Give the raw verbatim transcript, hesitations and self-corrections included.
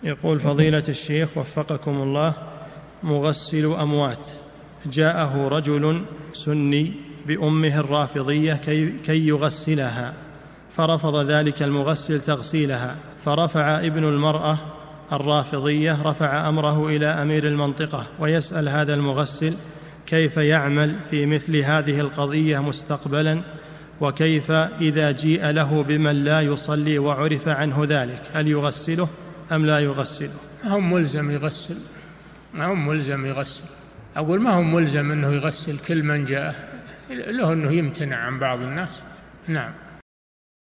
يقول فضيلة الشيخ وفقكم الله، مغسل أموات جاءه رجل سني بأمه الرافضية كي, كي يغسلها، فرفض ذلك المغسل تغسيلها، فرفع ابن المرأة الرافضية رفع أمره إلى أمير المنطقة، ويسأل هذا المغسل كيف يعمل في مثل هذه القضية مستقبلا، وكيف إذا جيء له بمن لا يصلي وعرف عنه ذلك، هل يغسله أم لا يغسله؟ ما هو ملزم يغسل، ما هو ملزم يغسل، أقول ما هو ملزم أنه يغسل كل من جاءه، له أنه يمتنع عن بعض الناس. نعم.